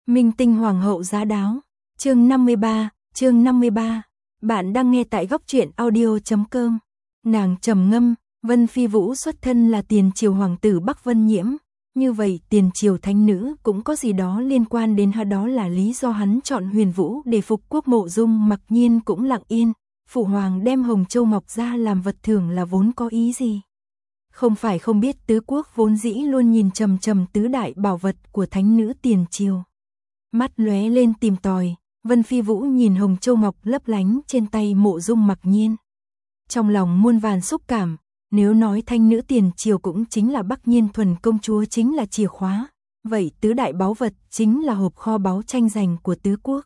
Minh tinh hoàng hậu giá đáo. Chương 53. Bạn đang nghe tại góc truyện audio.com. Nàng trầm ngâm, Vân Phi Vũ xuất thân là tiền triều hoàng tử Bắc Vân Nhiễm, như vậy tiền triều thánh nữ cũng có gì đó liên quan đến hắn, đó là lý do hắn chọn Huyền Vũ để phục quốc. Mộ Dung Mặc Nhiên cũng lặng yên, phụ hoàng đem Hồng Châu Mộc ra làm vật thưởng là vốn có ý gì? Không phải không biết tứ quốc vốn dĩ luôn nhìn trầm tứ đại bảo vật của thánh nữ tiền triều. Mắt lóe lên tìm tòi, Vân Phi Vũ nhìn Hồng Châu Mộc lấp lánh trên tay Mộ Dung Mặc Nhiên. Trong lòng muôn vàn xúc cảm, nếu nói thánh nữ tiền triều cũng chính là Bắc Nhiên thuần công chúa chính là chìa khóa, vậy tứ đại báu vật chính là hộp kho báu tranh giành của tứ quốc.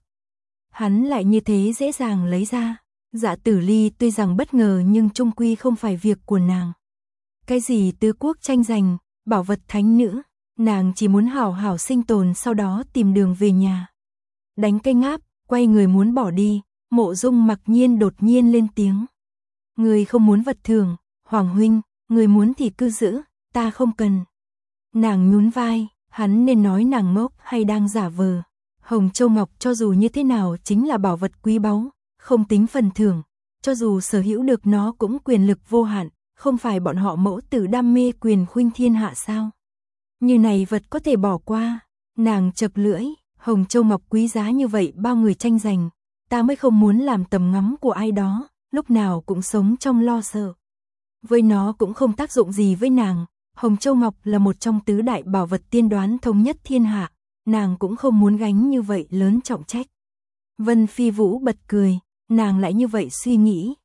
Hắn lại như thế dễ dàng lấy ra. Dạ Tử Ly tuy rằng bất ngờ nhưng chung quy không phải việc của nàng. Cái gì tứ quốc tranh giành, bảo vật thánh nữ, nàng chỉ muốn hảo hảo sinh tồn, sau đó tìm đường về nhà. Đánh cây ngáp, quay người muốn bỏ đi, Mộ Dung Mặc Nhiên đột nhiên lên tiếng. Người không muốn vật thưởng, Hoàng huynh, người muốn thì cứ giữ, ta không cần. Nàng nhún vai, hắn nên nói nàng ngốc hay đang giả vờ. Hồng Châu Mộc cho dù như thế nào chính là bảo vật quý báu, không tính phần thưởng, cho dù sở hữu được nó cũng quyền lực vô hạn, không phải bọn họ mẫu tử đam mê quyền khuynh thiên hạ sao? Như này vật có thể bỏ qua. Nàng chậc lưỡi, Hồng Châu Mộc quý giá như vậy bao người tranh giành, ta mới không muốn làm tầm ngắm của ai đó, lúc nào cũng sống trong lo sợ. Với nó cũng không tác dụng gì với nàng, Hồng Châu Mộc là một trong tứ đại bảo vật tiên đoán thống nhất thiên hạ, nàng cũng không muốn gánh như vậy lớn trọng trách. Vân Phi Vũ bật cười, nàng lại như vậy suy nghĩ.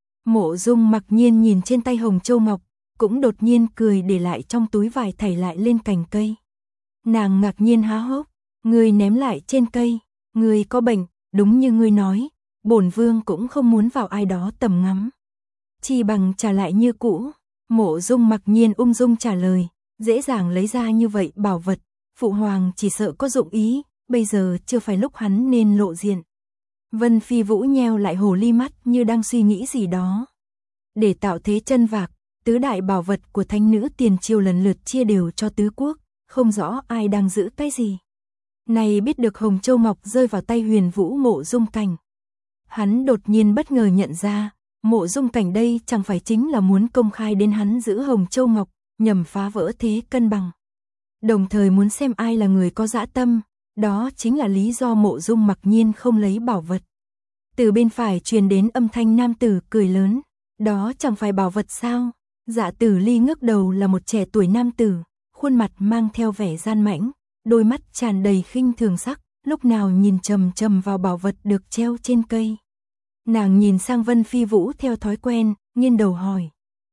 Mộ Dung Mặc Nhiên nhìn trên tay Hồng Châu Mộc, cũng đột nhiên cười để lại trong túi vải thảy lại lên cành cây. Nàng ngạc nhiên há hốc, ngươi ném lại trên cây, ngươi có bệnh, đúng như ngươi nói, bổn vương cũng không muốn vào ai đó tầm ngắm. Chi bằng trả lại như cũ. Mộ Dung Mặc Nhiên ung dung trả lời, dễ dàng lấy ra như vậy bảo vật, phụ hoàng chỉ sợ có dụng ý, bây giờ chưa phải lúc hắn nên lộ diện. Vân Phi Vũ nheo lại hồ ly mắt như đang suy nghĩ gì đó. Để tạo thế chân vạc, tứ đại bảo vật của thánh nữ tiền triều lần lượt chia đều cho tứ quốc, không rõ ai đang giữ cái gì. Này biết được Hồng Châu Mộc rơi vào tay Huyền Vũ Mộ Dung Cảnh. Hắn đột nhiên bất ngờ nhận ra, Mộ Dung Cảnh đây chẳng phải chính là muốn công khai đến hắn giữ Hồng Châu Mộc, nhằm phá vỡ thế cân bằng. Đồng thời muốn xem ai là người có dã tâm, đó chính là lý do Mộ Dung Mặc Nhiên không lấy bảo vật. Từ bên phải truyền đến âm thanh nam tử cười lớn, đó chẳng phải bảo vật sao? Dạ Tử Ly ngước đầu là một trẻ tuổi nam tử, khuôn mặt mang theo vẻ gian mãnh, đôi mắt tràn đầy khinh thường sắc, lúc nào nhìn chằm vào bảo vật được treo trên cây. Nàng nhìn sang Vân Phi Vũ theo thói quen, nghiêng đầu hỏi.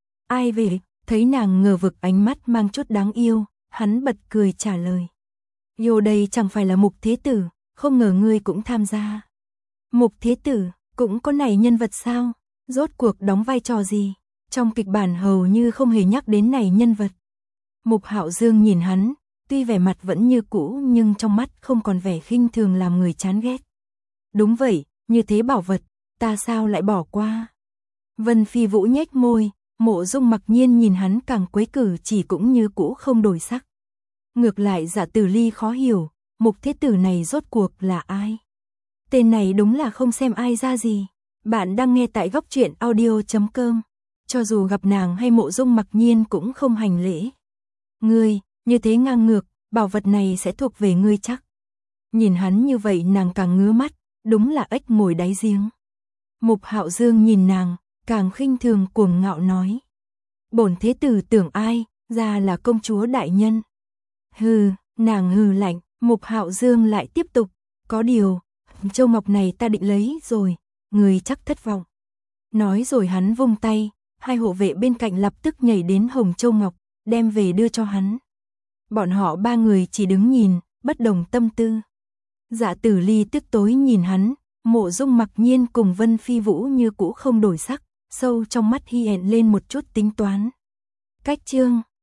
Ai về? Thấy nàng ngờ vực ánh mắt mang chút đáng yêu, hắn bật cười trả lời. Yo đây chẳng phải là Mục Thế Tử, không ngờ ngươi cũng tham gia. Mục Thế Tử, cũng có này nhân vật sao? Rốt cuộc đóng vai trò gì? Trong kịch bản hầu như không hề nhắc đến này nhân vật. Mục Hạo Dương nhìn hắn, tuy vẻ mặt vẫn như cũ nhưng trong mắt không còn vẻ khinh thường làm người chán ghét. Đúng vậy, như thế bảo vật, ta sao lại bỏ qua? Vân Phi Vũ nhếch môi, Mộ Dung Mặc Nhiên nhìn hắn càng quấy cử chỉ cũng như cũ không đổi sắc. Ngược lại Dạ Tử Ly khó hiểu, Mục Thế Tử này rốt cuộc là ai? Tên này đúng là không xem ai ra gì. Bạn đang nghe tại góc truyện audio.com. Cho dù gặp nàng hay Mộ Dung Mặc Nhiên cũng không hành lễ. Ngươi, như thế ngang ngược, bảo vật này sẽ thuộc về ngươi chắc. Nhìn hắn như vậy nàng càng ngứa mắt, đúng là ếch ngồi đáy giếng. Mục Hạo Dương nhìn nàng, càng khinh thường cuồng ngạo nói. Bổn Thế Tử tưởng ai, ra là công chúa đại nhân. Hừ, nàng hừ lạnh, Mục Hạo Dương lại tiếp tục, có điều, châu mộc này ta định lấy rồi, người chắc thất vọng. Nói rồi hắn vung tay, hai hộ vệ bên cạnh lập tức nhảy đến Hồng Châu Mộc, đem về đưa cho hắn. Bọn họ ba người chỉ đứng nhìn, bất đồng tâm tư. Dạ Tử Ly tức tối nhìn hắn, Mộ Dung Mặc Nhiên cùng Vân Phi Vũ như cũ không đổi sắc, sâu trong mắt hiện lên một chút tính toán. Cách chương